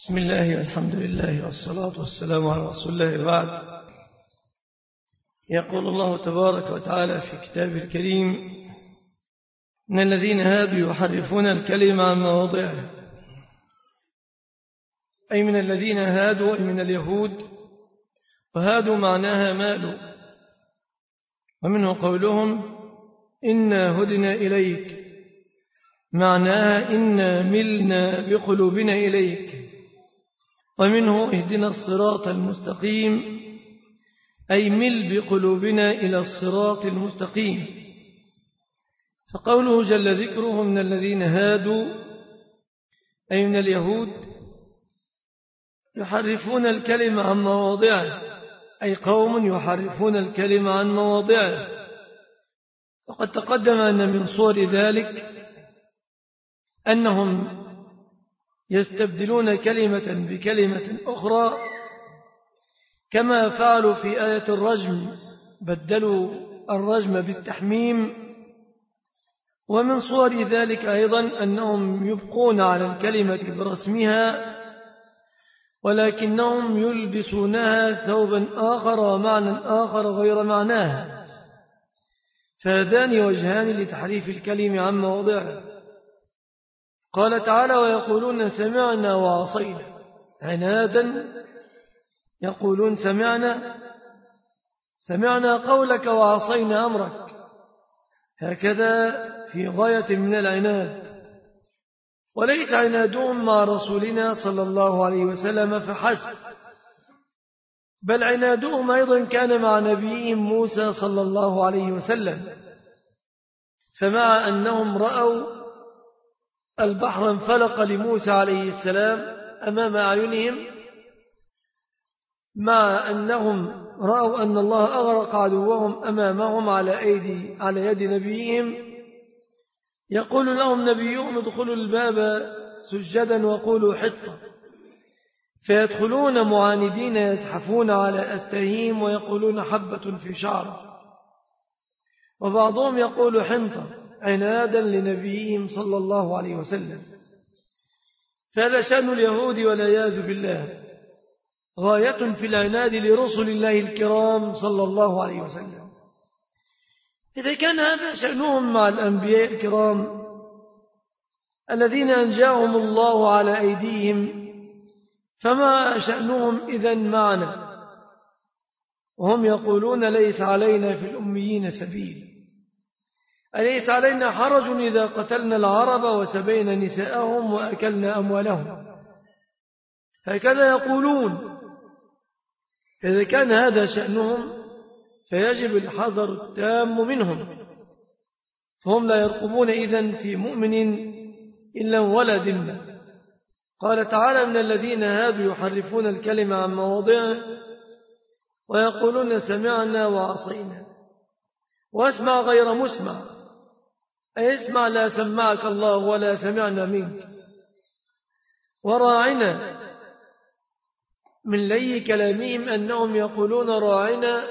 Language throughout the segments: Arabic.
بسم الله والحمد لله والصلاة والسلام على رسول الله بعد. يقول الله تبارك وتعالى في كتابه الكريم: إن الذين هادوا يحرفون الكلم عن مواضعه، أي من الذين هادوا أي من اليهود، وهادوا معناها مالوا، ومنه قولهم إنا هدنا إليك، معناها إنا ملنا بقلوبنا إليك. ومنه اهدنا الصراط المستقيم، أي مل بقلوبنا إلى الصراط المستقيم. فقوله جل ذكره من الذين هادوا أي من اليهود يحرفون الكلمة عن مواضعه، أي قوم يحرفون الكلمة عن مواضعه. وقد تقدم أن من صور ذلك أنهم يستبدلون كلمة بكلمة أخرى، كما فعلوا في آية الرجم، بدلوا الرجم بالتحميم. ومن صور ذلك أيضا أنهم يبقون على الكلمة برسمها، ولكنهم يلبسونها ثوبا آخر ومعنى آخر غير معناها. فهذان وجهان لتحريف الكلم عن مواضعه. قال تعالى: ويقولون سمعنا وعصينا، عنادا يقولون سمعنا قولك وعصينا أمرك، هكذا في غاية من العناد. وليس عنادهم مع رسولنا صلى الله عليه وسلم فحسب، بل عنادهم أيضا كان مع نبيهم موسى صلى الله عليه وسلم. فمع أنهم رأوا البحر انفلق لموسى عليه السلام أمام أعينهم، مع أنهم رأوا أن الله أغرق عدوهم أمامهم على يد نبيهم، يقول لهم نبيهم: ادخلوا الباب سجدا وقولوا حطة، فيدخلون معاندين يزحفون على أستهيم ويقولون حبة في شعر، وبعضهم يقول حنطة عنادا لنبيهم صلى الله عليه وسلم. فهذا شأن اليهود والعياذ بالله، غاية في العناد لرسل الله الكرام صلى الله عليه وسلم. إذا كان هذا شأنهم مع الأنبياء الكرام الذين أنجاهم الله على أيديهم، فما شأنهم إذن معنا؟ وهم يقولون: ليس علينا في الأميين سبيل، أليس علينا حرج إذا قتلنا العرب وسبينا نساءهم وأكلنا أموالهم. هكذا يقولون. إذا كان هذا شأنهم فيجب الحذر التام منهم، فهم لا يرقبون إذن في مؤمن إلا ولا ذمة. قال تعالى: من الذين هادوا يحرفون الكلمة عن مواضعه ويقولون سمعنا وعصينا. واسمع غير مسمع، أي اسمع لا سمعك الله ولا سمعنا منك. وراعنا، من لي كلامهم أنهم يقولون راعنا،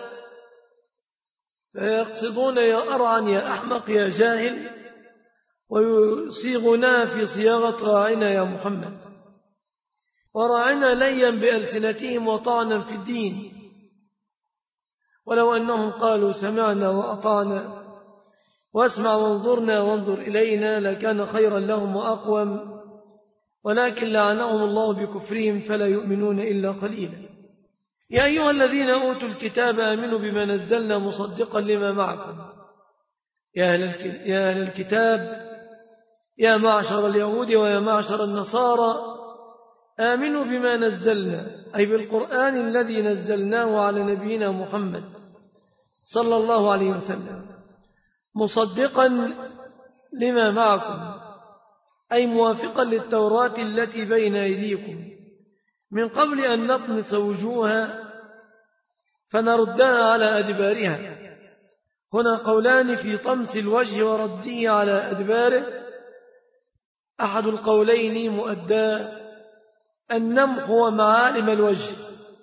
فيقصدون يا أرعن يا أحمق يا جاهل، ويصيغنا في صياغة راعنا يا محمد. وراعنا ليا بألسنتهم وطعنا في الدين، ولو أنهم قالوا سمعنا وأطعنا واسمع وانظرنا وانظر إلينا لكان خيرا لهم وأقوم، ولكن لعنهم الله بكفرهم فلا يؤمنون إلا قليلا. يا أيها الذين أوتوا الكتاب آمنوا بما نزلنا مصدقا لما معكم. يا أهل الكتاب، يا معشر اليهود ويا معشر النصارى، آمنوا بما نزلنا، أي بالقرآن الذي نزلناه على نبينا محمد صلى الله عليه وسلم، مصدقا لما معكم، أي موافقا للتوراة التي بين أيديكم، من قبل أن نطمس وجوها فنردها على أدبارها. هنا قولان في طمس الوجه ورده على أدباره. أحد القولين مؤدى النمح ومعالم الوجه،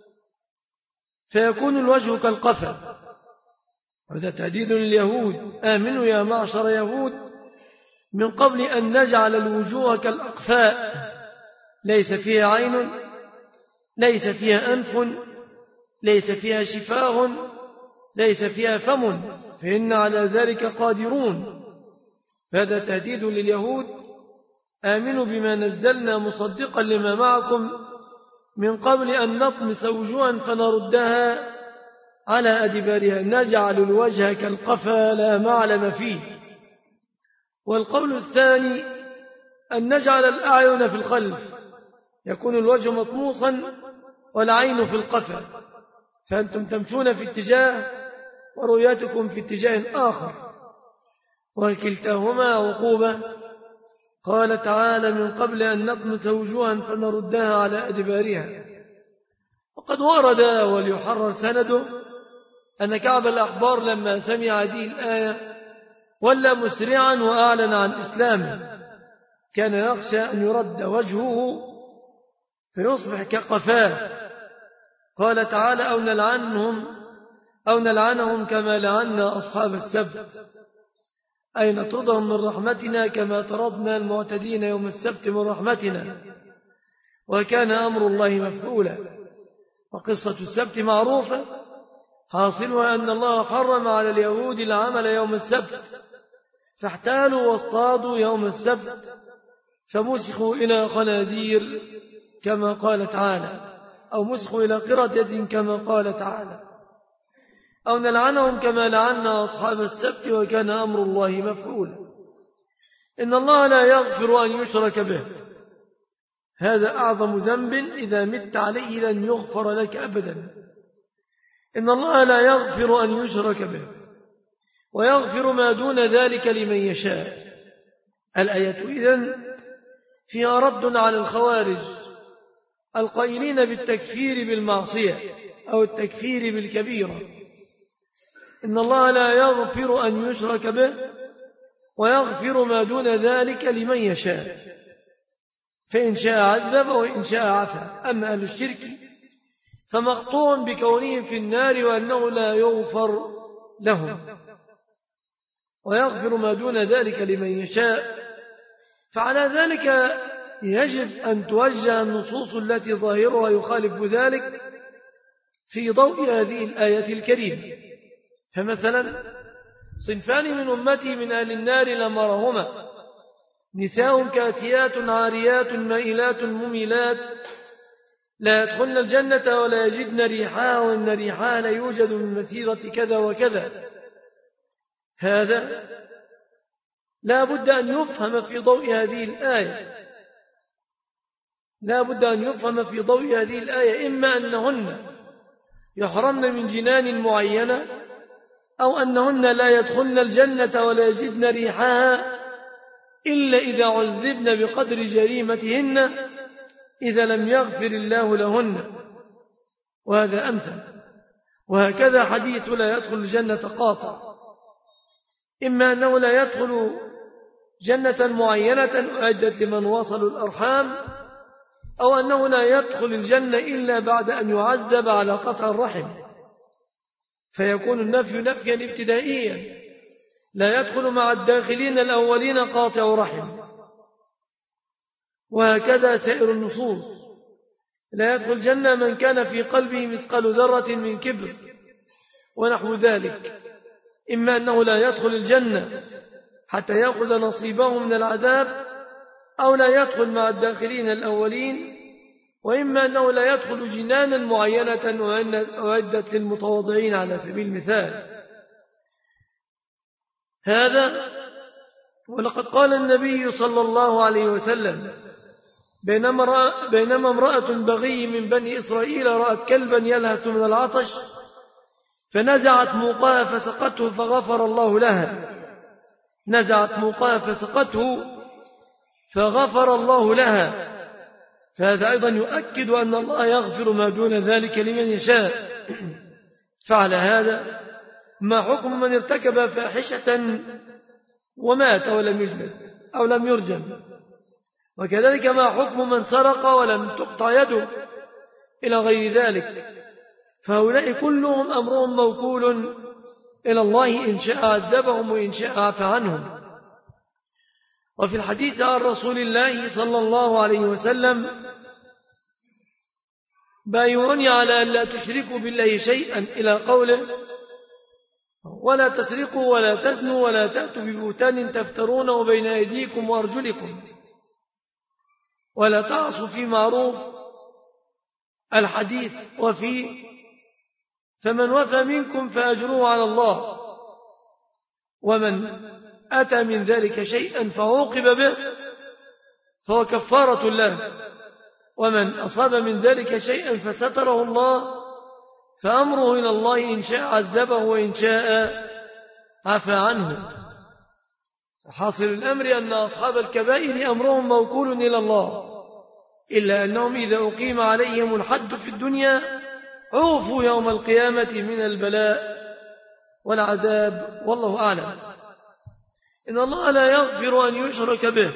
فيكون الوجه كالقفا، وهذا تهديد لليهود: آمنوا يا معشر يهود، من قبل أن نجعل الوجوه كالأقفاء ليس فيها عين، ليس فيها أنف، ليس فيها شفاه، ليس فيها فم، فإن على ذلك قادرون. هذا تهديد لليهود: آمنوا بما نزلنا مصدقا لما معكم من قبل أن نطمس وجوها فنردها على أدبارها نجعل الوجه كالقفا لا معلم فيه. والقول الثاني أن نجعل الأعين في الخلف، يكون الوجه مطموسا والعين في القفا، فأنتم تمشون في اتجاه ورؤيتكم في اتجاه آخر، وكلتاهما عقوبة. قال تعالى: من قبل أن نطمس وجوها فنردها على أدبارها. وقد ورد وليحرر سنده أن كعب الأحبار لما سمع هذه الآية ولى مسرعا وأعلن عن إسلامه، كان يخشى أن يرد وجهه فيصبح كقفاه. قال تعالى: أو نلعنهم كما لعنا أصحاب السبت، أي نطردهم من رحمتنا كما طردنا المعتدين يوم السبت من رحمتنا، وكان أمر الله مفعولا. وقصة السبت معروفة، حاصلها أن الله حرم على اليهود العمل يوم السبت، فاحتالوا واصطادوا يوم السبت فمسخوا إلى خنازير كما قال تعالى، أو مسخوا إلى قردة كما قال تعالى، أو نلعنهم كما لعنا أصحاب السبت وكان أمر الله مفعولا. إن الله لا يغفر أن يشرك به، هذا أعظم ذنب إذا مت عليه لن يغفر لك أبدا. إن الله لا يغفر أن يشرك به ويغفر ما دون ذلك لمن يشاء. الآية إذن فيها رد على الخوارج القائلين بالتكفير بالمعصية أو التكفير بالكبيرة. إن الله لا يغفر أن يشرك به ويغفر ما دون ذلك لمن يشاء، فإن شاء عذب وإن شاء عفا. أما أهل الشرك فمقطوع بكونهم في النار وأنه لا يغفر لهم، ويغفر ما دون ذلك لمن يشاء. فعلى ذلك يجب أن توجه النصوص التي ظاهرها يخالف ذلك في ضوء هذه الآية الكريمة. فمثلا صنفان من أمتي من أهل النار لمرهما: نساء كاسيات عاريات مائلات مميلات لا يدخلن الجنة ولا يجدن ريحها وإن ريحها لا يوجد من مسيرة كذا وكذا. هذا لا بد أن يفهم في ضوء هذه الآية، لا بد أن يفهم في ضوء هذه الآية إما أنهن يحرمن من جنان معينة، أو أنهن لا يدخلن الجنة ولا يجدن ريحها إلا إذا عذبن بقدر جريمتهن إذا لم يغفر الله لهن، وهذا أمثل. وهكذا حديث لا يدخل الجنة قاطع، إما أنه لا يدخل جنة معينة أعدت لمن وصلوا الأرحام، أو أنه لا يدخل الجنة إلا بعد أن يعذب على قطع الرحم، فيكون النفي نفيا ابتدائيا، لا يدخل مع الداخلين الأولين قاطع رحم. وهكذا سائر النصوص: لا يدخل الجنة من كان في قلبه مثقال ذرة من كبر ونحو ذلك. إما أنه لا يدخل الجنة حتى يأخذ نصيبه من العذاب، أو لا يدخل مع الداخلين الأولين، وإما أنه لا يدخل جنانا معينة أعدت للمتواضعين على سبيل المثال. هذا ولقد قال النبي صلى الله عليه وسلم: بينما امرأة بغي من بني إسرائيل رأت كلبا يلهث من العطش فنزعت موقها فسقته فغفر الله لها، نزعت موقها فسقته فغفر الله لها. فهذا أيضا يؤكد أن الله يغفر ما دون ذلك لمن يشاء. فعلى هذا ما حكم من ارتكب فاحشة ومات ولم يجلد أو لم يرجم؟ وكذلك ما حكم من سرق ولم تقطع يده إلى غير ذلك؟ فهؤلاء كلهم أمرهم موكول إلى الله، إن شاء عذبهم وإن شاء عفى عنهم. وفي الحديث عن رسول الله صلى الله عليه وسلم بايعوني على أن لا تشركوا بالله شيئا إلى قوله ولا تسرقوا ولا تزنوا ولا تأتوا ببهتان تفترونه بين أيديكم وأرجلكم ولا تعصوا في معروف الحديث وفي فمن وفى منكم فأجروه على الله ومن أتى من ذلك شيئا فعوقب به فهو كفارة له ومن أصاب من ذلك شيئا فستره الله فأمره إلى الله إن شاء عذبه وإن شاء عفى عنه. حاصل الأمر أن أصحاب الكبائر أمرهم موكول إلى الله إلا أنهم إذا أقيم عليهم الحد في الدنيا عوفوا يوم القيامة من البلاء والعذاب والله أعلم. إن الله لا يغفر أن يشرك به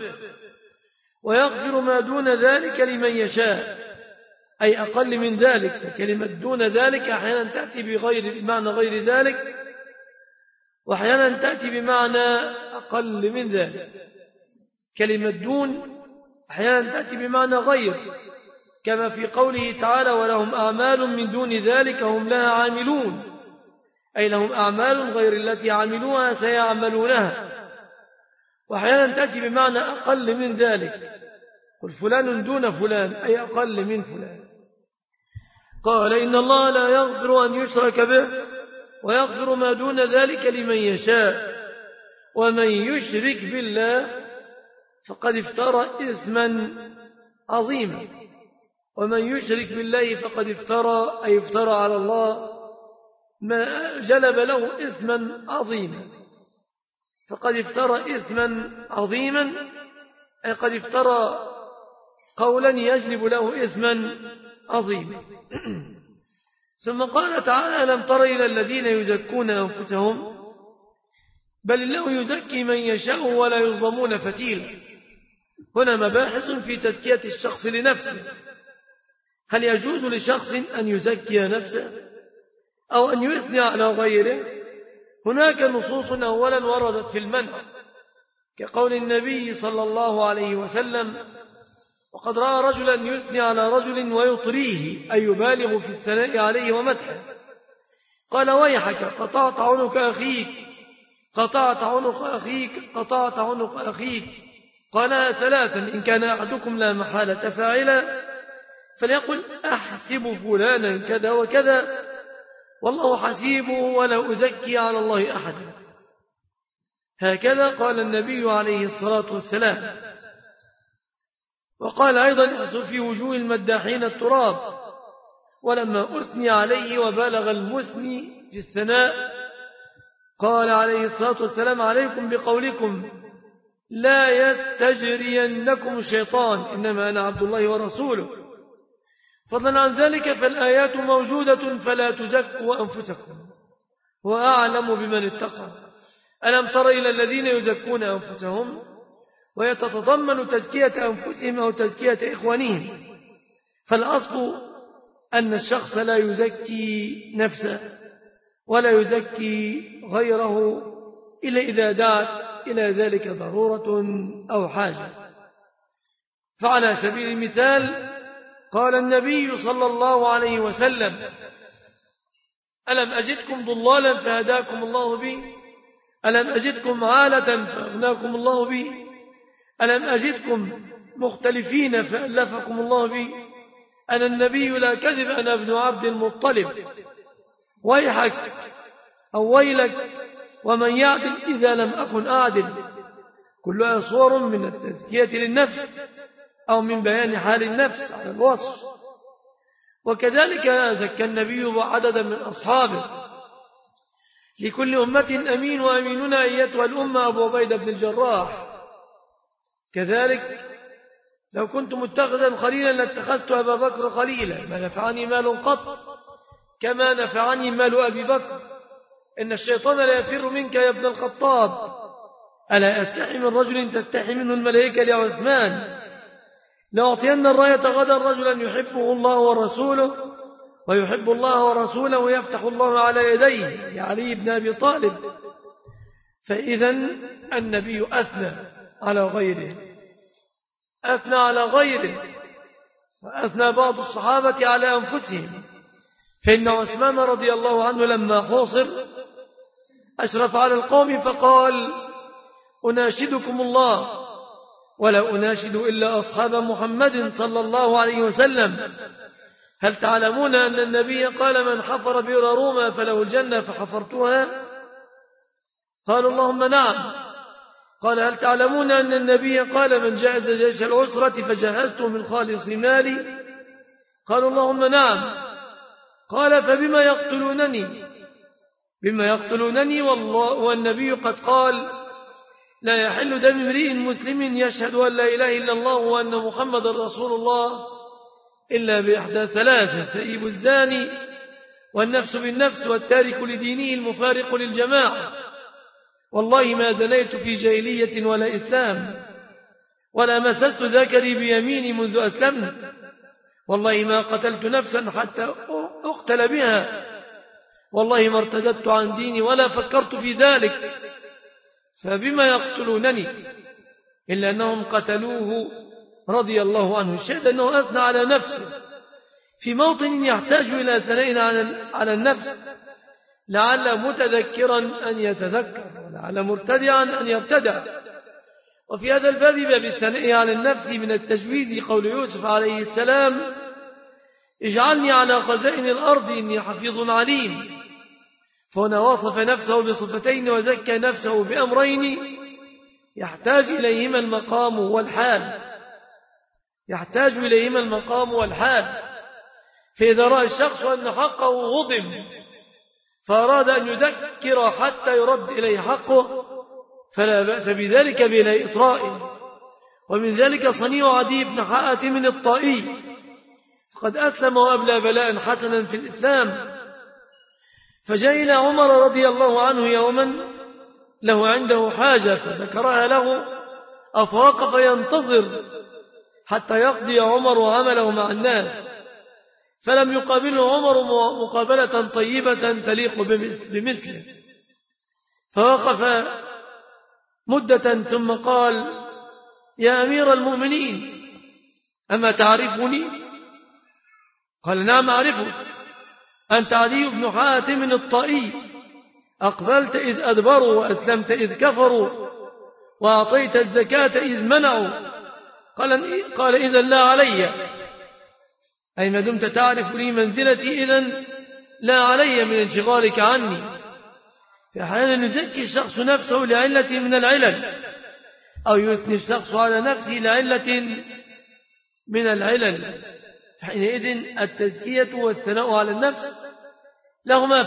ويغفر ما دون ذلك لمن يشاء أي أقل من ذلك. فكلمة دون ذلك أحيانا تأتي بمعنى غير ذلك وأحيانا تأتي بمعنى أقل من ذلك. كلمة دون أحيانا تأتي بمعنى غير كما في قوله تعالى ولهم أعمال من دون ذلك هم لها عاملون أي لهم أعمال غير التي عملوها سيعملونها. وأحيانا تأتي بمعنى أقل من ذلك قل فلان دون فلان أي أقل من فلان. قال إن الله لا يغفر أن يشرك به ويغفر ما دون ذلك لمن يشاء ومن يشرك بالله فقد افترى إثما عظيما. ومن يشرك بالله فقد افترى أي افترى على الله ما جلب له إثما عظيما. فقد افترى إثما عظيما أي قد افترى قولا يجلب له إثما عظيما. ثم قال تعالى ألم تر إلى الذين يزكون أنفسهم بل الله يزكي من يشاء ولا يظلمون فتيلا. هنا مباحث في تزكية الشخص لنفسه. هل يجوز لشخص أن يزكي نفسه أو أن يثني على غيره؟ هناك نصوص أولا وردت في المنع كقول النبي صلى الله عليه وسلم وقد رأى رجلا يثني على رجل ويطريه أي يبالغ في الثناء عليه ومدحه قال ويحك قطعت عنق أخيك قطعت عنق أخيك قطعت عنق أخيك قالها ثلاثا إن كان أحدكم لا محالة فاعلا فليقل أحسب فلانا كذا وكذا والله حسيبه ولا أزكي على الله أحدا. هكذا قال النبي عليه الصلاة والسلام. وقال أيضا احسب في وجوه المداحين التراب ولما أثني عليه وبالغ المثني في الثناء قال عليه الصلاة والسلام عليكم بقولكم لا يستجرينكم الشيطان إنما أنا عبد الله ورسوله. فضلا عن ذلك فالآيات موجودة فلا تزكوا أنفسكم وأعلم بمن اتقى. ألم تر إلى الذين يزكون أنفسهم ويتتضمن تزكية أنفسهم أو تزكية إخوانهم. فالأصل أن الشخص لا يزكي نفسه ولا يزكي غيره إلا إذا دعت إلى ذلك ضرورة أو حاجة. فعلى سبيل المثال قال النبي صلى الله عليه وسلم ألم أجدكم ضلالا فهداكم الله به ألم أجدكم عالة فأغناكم الله به ألم أجدكم مختلفين فألفكم الله به أنا النبي لا كذب أنا ابن عبد المطلب ويحك أو ويلك ومن يعدل إذا لم أكن أعدل. كلها صور من التزكية للنفس أو من بيان حال النفس على الوصف. وكذلك زكى النبي عددا من أصحابه لكل أمة أمين وأميننا أيتها الأمة أبو عبيدة بن الجراح. كذلك لو كنت متخذا خليلا لاتخذت أبا بكر خليلا ما نفعني مال قط كما نفعني مال أبي بكر إن الشيطان لا يفر منك يا ابن الخطاب ألا أستحي من رجل تستحي منه الملائكة يا عثمان لأعطين الراية غدا رجلا يحبه الله ورسوله ويحب الله ورسوله ويفتح الله على يديه يا علي بن أبي طالب. فإذا النبي أثنى على غيره فأثنى بعض الصحابة على أنفسهم، فإن عثمان رضي الله عنه لما حوصر أشرف على القوم فقال: أناشدكم الله ولا أناشد إلا أصحاب محمد صلى الله عليه وسلم، هل تعلمون أن النبي قال: من حفر بئر روما فله الجنة فحفرتها؟ قالوا: اللهم نعم. قال: هل تعلمون أن النبي قال: من جاهز جيش العسرة فجهزته من خالص مالي؟ قالوا: اللهم نعم. قال: فبما يقتلونني؟ بما يقتلونني والنبي قد قال: لا يحل دم امرئ مسلم يشهد أن لا إله إلا الله وأن محمد رسول الله إلا بإحدى ثلاثة: ثيب الزاني والنفس بالنفس والتارك لدينه المفارق للجماعة. والله ما زنيت في جاهلية ولا إسلام ولا مسست ذكري بيميني منذ أسلمت، والله ما قتلت نفسا حتى أقتل بها، والله ما ارتددت عن ديني ولا فكرت في ذلك، فبما يقتلونني؟ إلا أنهم قتلوه رضي الله عنه. الشاهد أنه أثنى على نفسه في موطن يحتاج إلى ثناء على النفس، لعل متذكرا أن يتذكر ولعل مرتدعا أن يرتدع. وفي هذا الباب باب الثناء على النفس من التجويز قول يوسف عليه السلام: اجعلني على خزائن الأرض إني حفيظ عليم. فهنا وصف نفسه بصفتين وزكى نفسه بأمرين يحتاج إليهما المقام والحال. فإذا رأى الشخص أن حقه غضب فأراد أن يذكر حتى يرد إليه حقه فلا بأس بذلك بلا إطراء. ومن ذلك صنيع عدي بن حاتم الطائي، فقد أسلم وأبلى بلاء حسنا في الإسلام، فجاء إلى عمر رضي الله عنه يوما له عنده حاجة فذكرها له، أفوقف ينتظر حتى يقضي عمر عمله مع الناس، فلم يقابله عمر مقابلة طيبة تليق بمثله، فوقف مدة ثم قال: يا أمير المؤمنين أما تعرفني؟ قال: نعم أعرفك، أنت عدي بن حاتم الطائي، أقبلت إذ أدبروا وأسلمت إذ كفروا وأعطيت الزكاة إذ منعوا. قال: إذن لا علي، أي ما دمت تعرف لي منزلتي إذن لا علي من انشغالك عني. فأحيانا يزكي الشخص نفسه لعلة من العلل، أو يثني الشخص على نفسه لعلة من العلل، فحينئذ التزكية والثناء على النفس لهما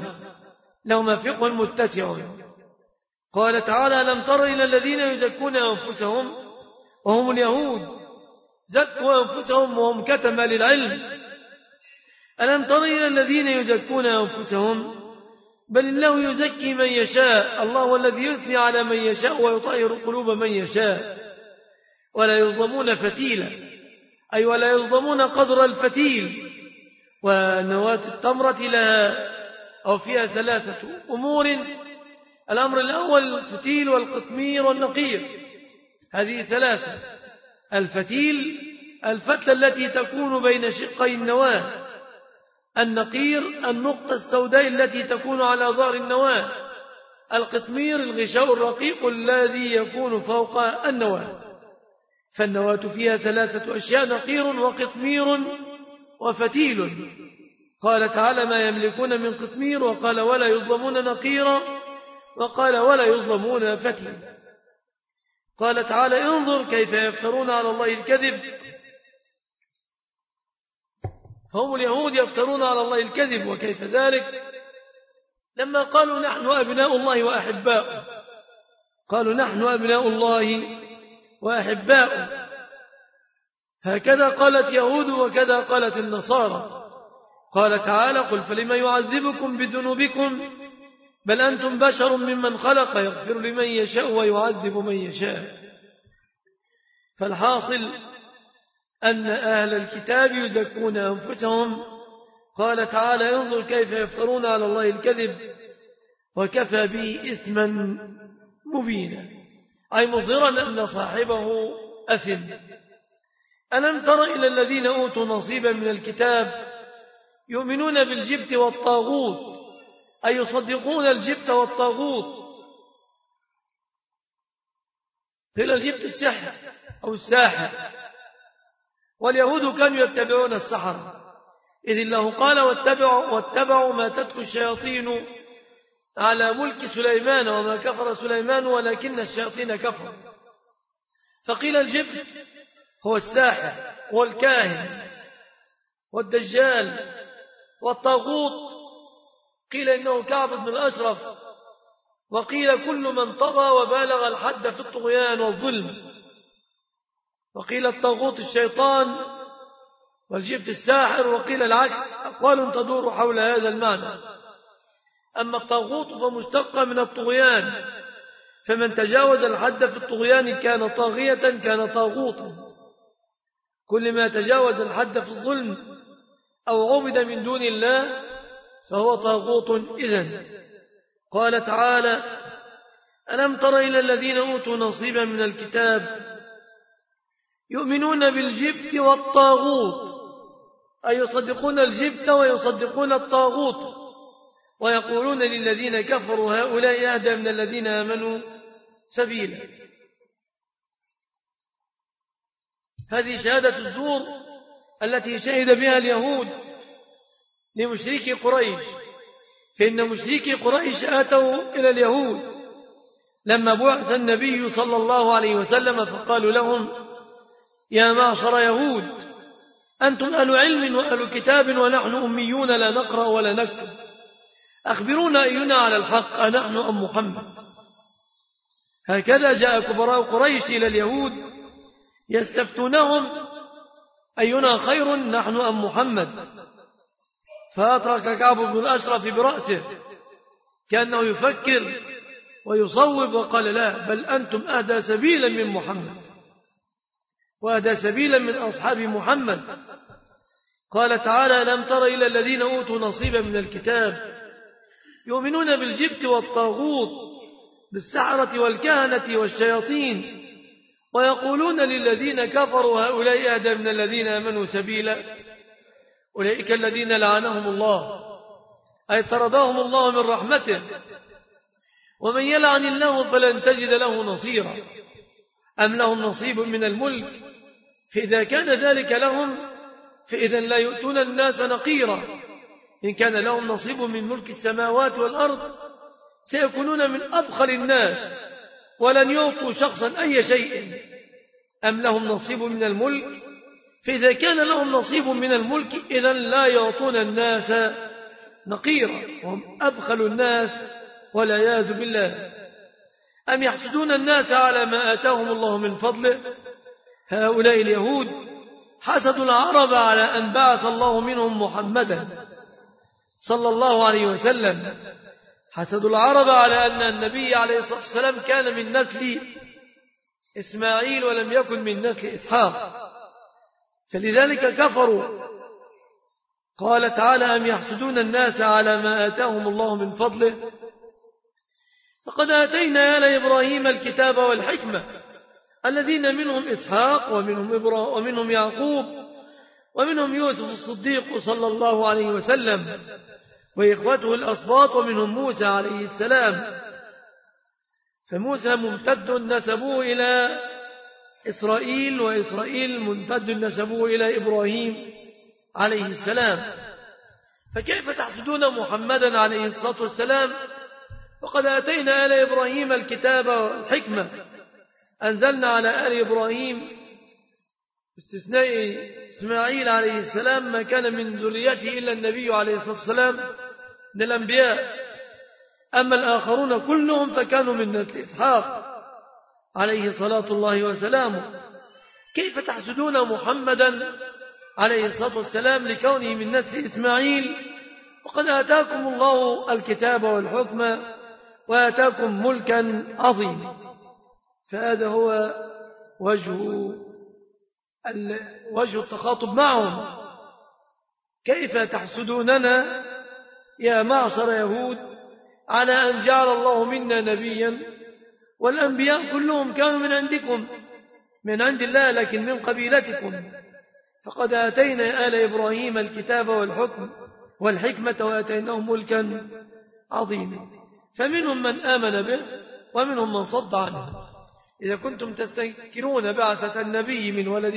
فقه متسع. قال تعالى: لم تر إلى الذين يزكون أنفسهم وهم اليهود زكوا أنفسهم وهم كتم للعلم. ألم تر إلى الذين يزكون أنفسهم بل الله يزكي من يشاء، الله هو الذي يثني على من يشاء ويطهر قلوب من يشاء، ولا يظلمون فتيلا، أي ولا يظلمون قدر الفتيل. ونواة التمرة لها أو فيها ثلاثة أمور: الأمر الأول الفتيل والقطمير والنقير، هذه ثلاثة. الفتيل الفتلة التي تكون بين شقي النواة، النقير النقطة السوداء التي تكون على ظهر النواة، القطمير الغشاء الرقيق الذي يكون فوق النواة. فالنواة فيها ثلاثة أشياء: نقير وقطمير وفتيل. قال تعالى: ما يملكون من قطمير، وقال: ولا يظلمون نقيرا، وقال: ولا يظلمون فتيل. قال تعالى: انظر كيف يفترون على الله الكذب. فهم اليهود يفترون على الله الكذب. وكيف ذلك؟ لما قالوا: نحن أبناء الله وأحباؤه، قالوا: نحن أبناء الله وأحباؤه. هكذا قالت يهود وكذا قالت النصارى. قال تعالى: قل فلما يعذبكم بذنوبكم بل أنتم بشر ممن خلق يغفر لمن يشاء ويعذب من يشاء. فالحاصل أن أهل الكتاب يزكون أنفسهم. قال تعالى: انظر كيف يفترون على الله الكذب وكفى به إثما مبينا، أي مظهرا أن صاحبه أثم. ألم تر إلى الذين أوتوا نصيبا من الكتاب يؤمنون بالجبت والطاغوت أي يصدقون الجبت والطاغوت. قيل الجبت السحر أو الساحر، واليهود كانوا يتبعون السحر، إذ الله قال واتبعوا ما تتلو الشياطين على ملك سليمان وما كفر سليمان ولكن الشياطين كفروا. فقيل الجبت هو الساحر والكاهن والدجال، والطاغوت قيل إنه كعب بن الأشرف، وقيل كل من طغى وبالغ الحد في الطغيان والظلم، وقيل الطاغوت الشيطان والجبت الساحر، وقيل العكس. أقوال تدور حول هذا المعنى. أما الطاغوت فمشتق من الطغيان، فمن تجاوز الحد في الطغيان كان طاغية كان طاغوتا. كل ما تجاوز الحد في الظلم أو عبد من دون الله فهو طاغوت إذن. قال تعالى: ألم تر إلى الذين أوتوا نصيبا من الكتاب يؤمنون بالجبت والطاغوت أي يصدقون الجبت ويصدقون الطاغوت، ويقولون للذين كفروا هؤلاء أهدى من الذين آمنوا سبيلا. هذه شهادة الزور التي شهد بها اليهود لمشركي قريش، فإن مشركي قريش آتوا إلى اليهود لما بعث النبي صلى الله عليه وسلم فقالوا لهم: يا معشر يهود، أنتم أهل علم وأهل كتاب ونحن أميون لا نقرأ ولا نكتب، أخبرونا أينا على الحق أنحن أم محمد. هكذا جاء كبراء قريش إلى اليهود يستفتونهم أينا خير نحن أم محمد. فأترك كعب بن الأشرف برأسه كأنه يفكر ويصوب وقال: لا، بل أنتم أهدى سبيلا من محمد وأهدى سبيلا من أصحاب محمد. قال تعالى: لم تر إلى الذين أوتوا نصيبا من الكتاب يؤمنون بالجبت والطاغوت بالسحرة والكهنة والشياطين، ويقولون للذين كفروا هؤلاء أهدى من الذين آمنوا سبيلا، أولئك الذين لعنهم الله أي طردهم الله من رحمته، ومن يلعن الله فلن تجد له نصيرا، أم لهم نصيب من الملك، فإذا كان ذلك لهم فإذا لا يؤتون الناس نقيرا، إن كان لهم نصيب من ملك السماوات والأرض سيكونون من أبخل الناس ولن يعطوا شخصا أي شيء. أم لهم نصيب من الملك، فإذا كان لهم نصيب من الملك إذن لا يعطون الناس نقيرا، وهم أبخل الناس والعياذ بالله. أم يحسدون الناس على ما آتاهم الله من فضله، هؤلاء اليهود حسدوا العرب على أن بعث الله منهم محمدا صلى الله عليه وسلم، حسدوا العرب على أن النبي عليه الصلاة والسلام كان من نسل إسماعيل ولم يكن من نسل إسحاق، فلذلك كفروا. قال تعالى: أم يحسدون الناس على ما آتاهم الله من فضله، فقد آتينا آل إبراهيم الكتاب والحكمة، الذين منهم إسحاق ومنهم يعقوب ومنهم يوسف الصديق صلى الله عليه وسلم وإخوته الأسباط، ومنهم موسى عليه السلام. فموسى ممتد نسبوه إلى إسرائيل، وإسرائيل ممتد نسبوه إلى إبراهيم عليه السلام. فكيف تحسدون محمدا عليه الصلاة والسلام وقد آتينا آل إبراهيم الكتاب والحكمة، أنزلنا على آل إبراهيم باستثناء إسماعيل عليه السلام ما كان من ذريته إلا النبي عليه الصلاة والسلام من الأنبياء، أما الآخرون كلهم فكانوا من نسل إسحاق عليه صلاة الله وسلامه. كيف تحسدون محمدا عليه الصلاة والسلام لكونه من نسل إسماعيل وقد آتاكم الله الكتاب والحكمة وآتاكم ملكا عظيما؟ فهذا هو وجه التخاطب معهم. كيف تحسدوننا يا معشر يهود على أن جعل الله منا نبيا والأنبياء كلهم كانوا من عندكم؟ من عند الله لكن من قبيلتكم، فقد آتينا آل إبراهيم الكتاب والحكم والحكمة وآتيناهم ملكا عظيما، فمنهم من آمن به ومنهم من صد عنه. إذا كنتم تستنكرون بعثة النبي من ولد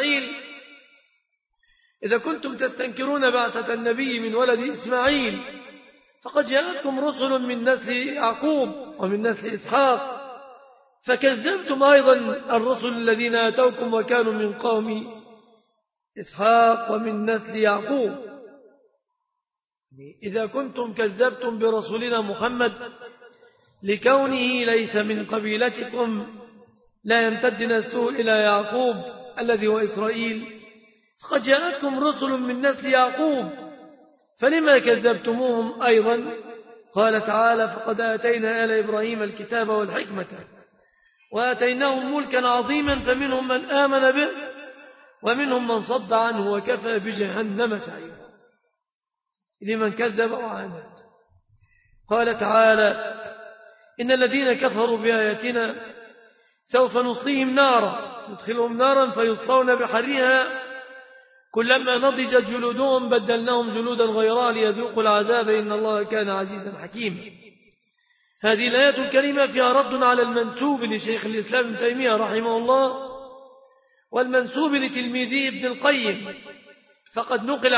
إسماعيل فقد جاءتكم رسل من نسل يعقوب ومن نسل إسحاق، فكذبتم أيضا الرسل الذين آتوكم وكانوا من قوم إسحاق ومن نسل يعقوب. إذا كنتم كذبتم برسولنا محمد لكونه ليس من قبيلتكم لا يمتد نسله إلى يعقوب الذي هو إسرائيل، فقد جاءتكم رسل من نسل يعقوب فلما كذبتموهم أيضا؟ قال تعالى: فقد آتينا آل إبراهيم الكتاب والحكمة وآتيناهم ملكا عظيما، فمنهم من آمن به ومنهم من صد عنه، وكفى بجهنم سعيرا لمن كذب وعاند. قال تعالى: إن الذين كفروا بآياتنا سوف نصليهم نارا ندخلهم نارا فيصلون بحرها كلما نضجت جلودهم بدلناهم جلودا غيرها ليذوقوا العذاب إن الله كان عزيزا حكيما. هذه الآيات الكريمة فيها رد على المنسوب لشيخ الإسلام ابن تيمية رحمه الله والمنسوب لتلميذه ابن القيم، فقد نقل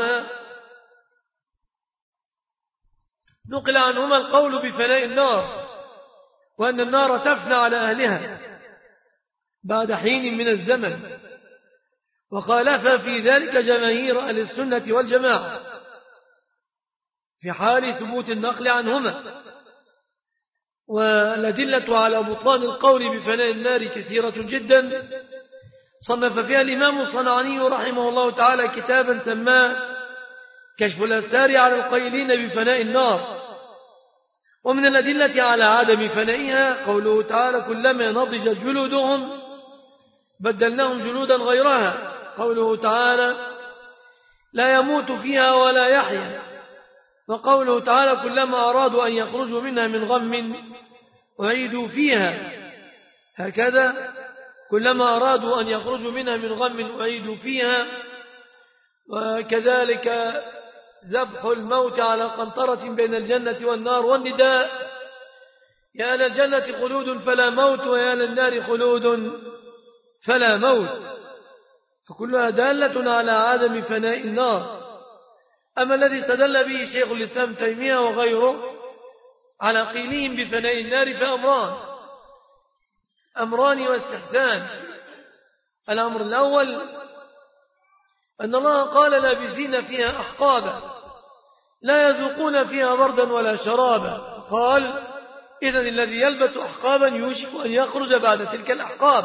عنهما القول بفناء النار، وأن النار تفنى على أهلها بعد حين من الزمن، وخالف في ذلك جماهير أهل السنة والجماعة في حال ثبوت النقل عنهما. والأدلة على بطلان القول بفناء النار كثيرة جدا، صنف فيها الإمام الصنعاني رحمه الله تعالى كتابا سماه كشف الأستار على القائلين بفناء النار. ومن الأدلة على عدم فنائها قوله تعالى: كلما نضجت جلودهم بدلناهم جلودا غيرها. قوله تعالى: لا يموت فيها ولا يحيا. وقوله تعالى: كلما أرادوا أن يخرجوا منها من غم أعيدوا فيها. هكذا كلما أرادوا أن يخرجوا منها من غم أعيدوا فيها. وكذلك ذبح الموت على قنطرة بين الجنة والنار، والنداء: يا أهل الجنة خلود فلا موت ويا أهل النار خلود فلا موت، فكلها دالة على عدم فناء النار. أما الذي استدل به شيخ الإسلام تيمية وغيره على قيلهم بفناء النار فأمران واستحسان. الأمر الأول أن الله قال: لابثين فيها أحقابا لا يذوقون فيها بردا ولا شرابا، قال: إذن الذي يلبس أحقابا يوشك أن يخرج بعد تلك الأحقاب.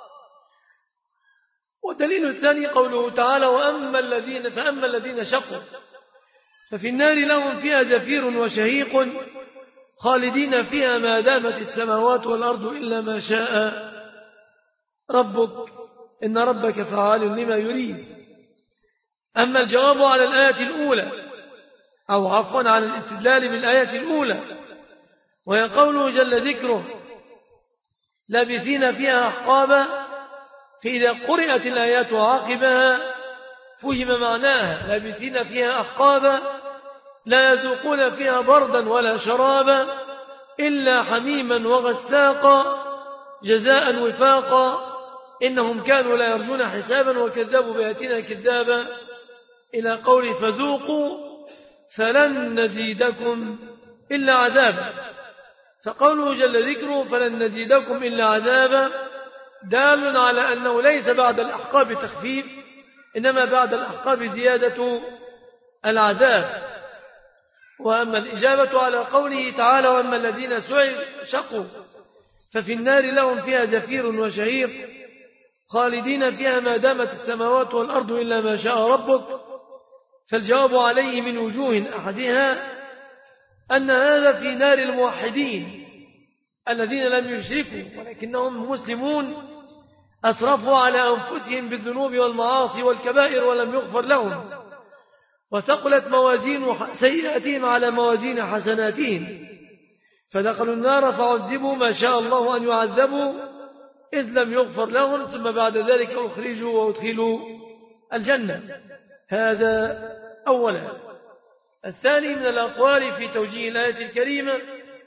والدليل الثاني قوله تعالى: فأما الذين شقوا ففي النار لهم فيها زفير وشهيق خالدين فيها ما دامت السماوات والأرض إلا ما شاء ربك إن ربك فعال لما يريد. أما الجواب على الآية الأولى، أو عفوا على الاستدلال بالآية الأولى، وهي قوله جل ذكره: لابثين فيها أحقابا، فإذا قرأت الآيات وعاقبها فهم معناها: لابثين فيها أحقابا لا يذوقون فيها بردا ولا شرابا إلا حميما وغساقا جزاء وفاقا إنهم كانوا لا يرجون حسابا وكذبوا بآياتنا كذابا، إلى قول: فذوقوا فلن نزيدكم إلا عذابا. فقوله جل ذكره: فلن نزيدكم إلا عذابا دال على أنه ليس بعد الأحقاب تخفيف، إنما بعد الأحقاب زيادة العذاب. وأما الإجابة على قوله تعالى: وأما الذين شقوا ففي النار لهم فيها زفير وشهيق خالدين فيها ما دامت السماوات والأرض إلا ما شاء ربك، فالجواب عليه من وجوه: أحدها أن هذا في نار الموحدين الذين لم يشركوا ولكنهم مسلمون أسرفوا على أنفسهم بالذنوب والمعاصي والكبائر ولم يغفر لهم، وثقلت موازين سيئاتهم على موازين حسناتهم، فدخلوا النار فعذبوا ما شاء الله أن يعذبوا إذ لم يغفر لهم ثم بعد ذلك أخرجوا وأدخلوا الجنة. هذا أولا. الثاني من الأقوال في توجيه الآية الكريمة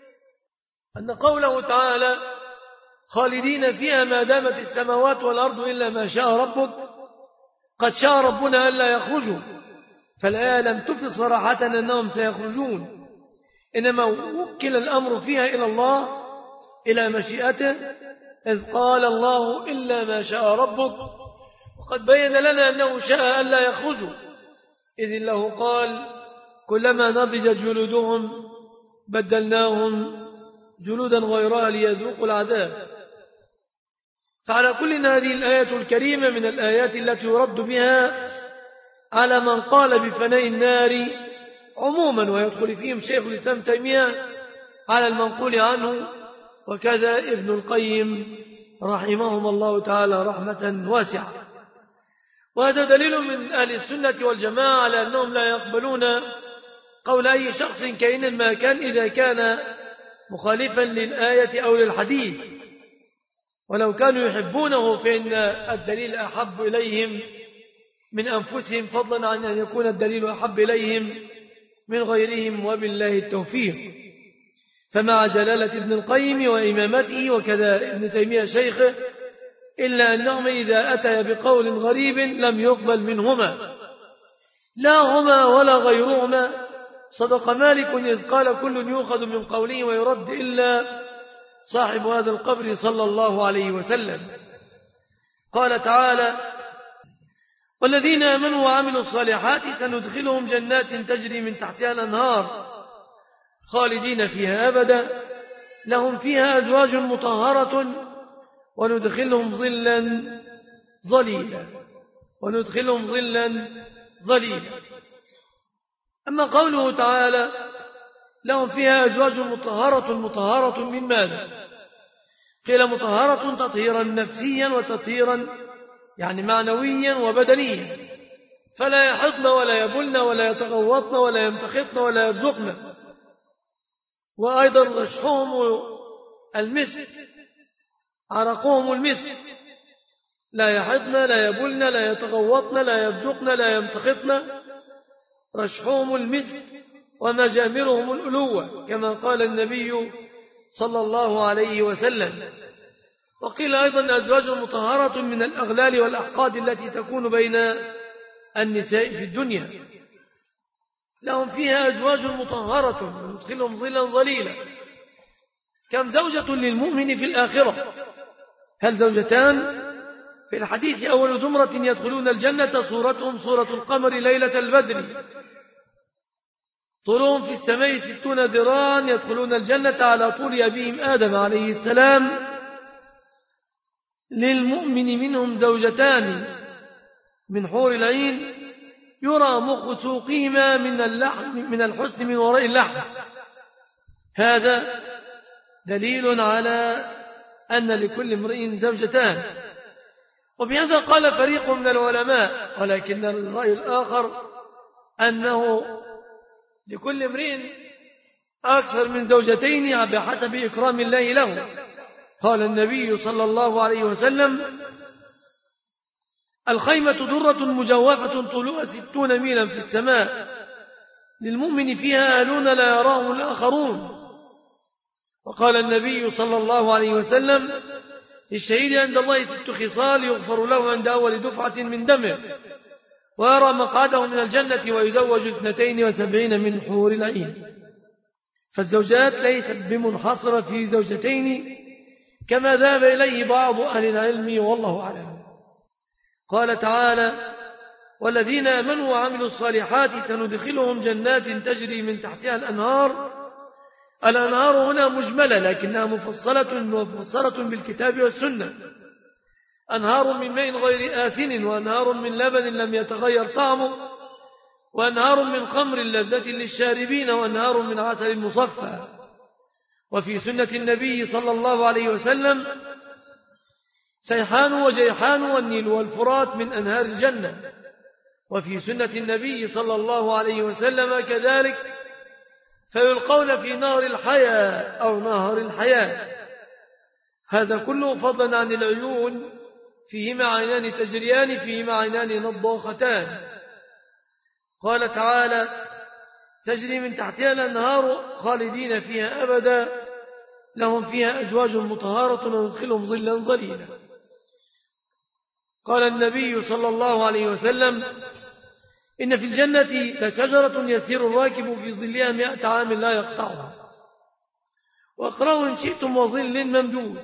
أن قوله تعالى خالدين فيها ما دامت السماوات والأرض إلا ما شاء ربك قد شاء ربنا ألا يخرجوا، فالآية لم تفد صراحة أنهم سيخرجون، إنما وكل الأمر فيها إلى الله إلى مشيئته، إذ قال الله إلا ما شاء ربك، وقد بين لنا أنه شاء ألا يخرجوا، إذ الله قال كلما نضجت جلودهم بدلناهم جلودا غيرها ليذوقوا العذاب. فعلى كل هذه الآية الكريمة من الآيات التي يرد بها على من قال بفناء النار عموما، ويدخل فيهم شيخ الإسلام تيمية على المنقول عنه، وكذا ابن القيم رحمهم الله تعالى رحمة واسعة. وهذا دليل من أهل السنة والجماعة على أنهم لا يقبلون قول أي شخص كائنا ما كان إذا كان مخالفا للآية أو للحديث، ولو كانوا يحبونه فإن الدليل أحب إليهم من أنفسهم، فضلا عن أن يكون الدليل أحب إليهم من غيرهم، وبالله التوفيق. فمع جلالة ابن القيم وإمامته وكذا ابن تيمية شيخه، إلا أنهم إذا أتى بقول غريب لم يقبل منهما، لا هما ولا غيرهما. صدق مالك إذ قال كل يؤخذ من قوله ويرد إلا صاحب هذا القبر صلى الله عليه وسلم. قال تعالى والذين آمنوا وعملوا الصالحات سندخلهم جنات تجري من تحتها الأنهار خالدين فيها أبدا لهم فيها أزواج مطهرة وندخلهم ظلا ظليلا. أما قوله تعالى لهم فيها أزواج مطهرة من ماذا؟ قيل مطهرة تطهيرا نفسيا وتطهيرا يعني معنويا وبدنيا، فلا يحضن ولا يبلن ولا يتغوطن ولا يمتخطن ولا يبذقن. وأيضا رشحهم المسك، عرقهم المسك، لا يحضن لا يبلن لا يتغوطن لا يبذقن لا يمتخطن، رشحهم المسك ومجامرهم الألوة كما قال النبي صلى الله عليه وسلم. وقيل أيضا أزواج مطهرة من الأغلال والأحقاد التي تكون بين النساء في الدنيا، لهم فيها أزواج مطهرة وندخلهم ظلا ظليلا. كم زوجة للمؤمن في الآخرة؟ هل زوجتان؟ في الحديث أول زمرة يدخلون الجنة صورتهم صورة القمر ليلة البدر، طولهم في السماء 60 ذراعا، يدخلون الجنة على طول أبيهم آدم عليه السلام. للمؤمن منهم زوجتان من حور العين يرى مخ سوقهما من الحسن من وراء اللحم. هذا دليل على أن لكل امرئ زوجتان. وبهذا قال فريق من العلماء، ولكن الرأي الآخر أنه لكل امرئ أكثر من زوجتين بحسب إكرام الله له. قال النبي صلى الله عليه وسلم الخيمة درة مجوفة طولها 60 ميلا في السماء، للمؤمن فيها آلون لا يراهم الآخرون. وقال النبي صلى الله عليه وسلم للشهيد عند الله 6 خصال يغفر له عند أول دفعة من دمه، ويرى مقعده من الجنة، ويزوج 72 من حور العين. فالزوجات ليست بمنحصرة في زوجتين كما ذهب إليه بعض أهل العلم والله أعلم. قال تعالى والذين آمنوا وعملوا الصالحات سندخلهم جنات تجري من تحتها الأنهار. الأنهار هنا مجملة لكنها مفصلة بالكتاب والسنة. أنهار من ماء غير آسن، وأنهار من لبن لم يتغير طعمه، وأنهار من خمر لذة للشاربين، وأنهار من عسل مصفى. وفي سنة النبي صلى الله عليه وسلم سيحان وجيحان والنيل والفرات من أنهار الجنة. وفي سنة النبي صلى الله عليه وسلم كذلك فيلقون في نهر الحياة أو نهر الحياة. هذا كله فضلا عن العيون فيهما عينان تجريان فيهما عينان نضاختان. قال تعالى تجري من تحتها الأنهار خالدين فيها أبدا لهم فيها أزواج مطهرة وندخلهم ظلا ظليلا. قال النبي صلى الله عليه وسلم إن في الجنة لشجرة يسير الراكب في ظلها 100 عام لا يقطعها. واقرأوا إن شئتم وظل ممدود.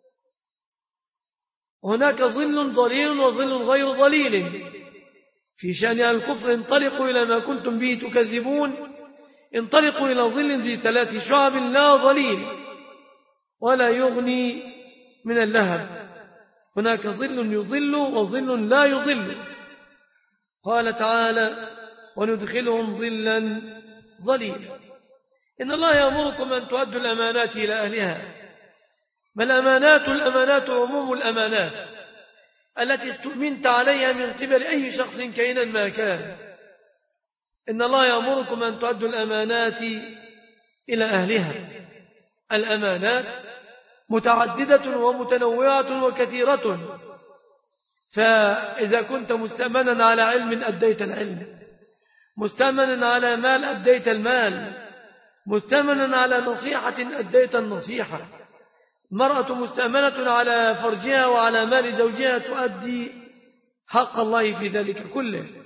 هناك ظل ظليل وظل غير ظليل. في شأن الكفر انطلقوا إلى ما كنتم به تكذبون انطلقوا إلى ظل ذي 3 شعب لا ظليل ولا يغني من اللهب. هناك ظل يظل وظل لا يظل. قال تعالى وندخلهم ظلا ظليلا. إن الله يأمركم أن تؤدوا الأمانات إلى أهلها. ما الأمانات عموم الأمانات التي استؤمنت عليها من قبل أي شخص كائنا ما كان. إن الله يأمركم أن تؤدوا الأمانات إلى أهلها. الأمانات متعددة ومتنوعة وكثيرة. فإذا كنت مستأمنا على علم أديت العلم، مستأمنا على مال أديت المال، مستأمنا على نصيحة أديت النصيحة. المرأة مستأمنة على فرجها وعلى مال زوجها تؤدي حق الله في ذلك كله.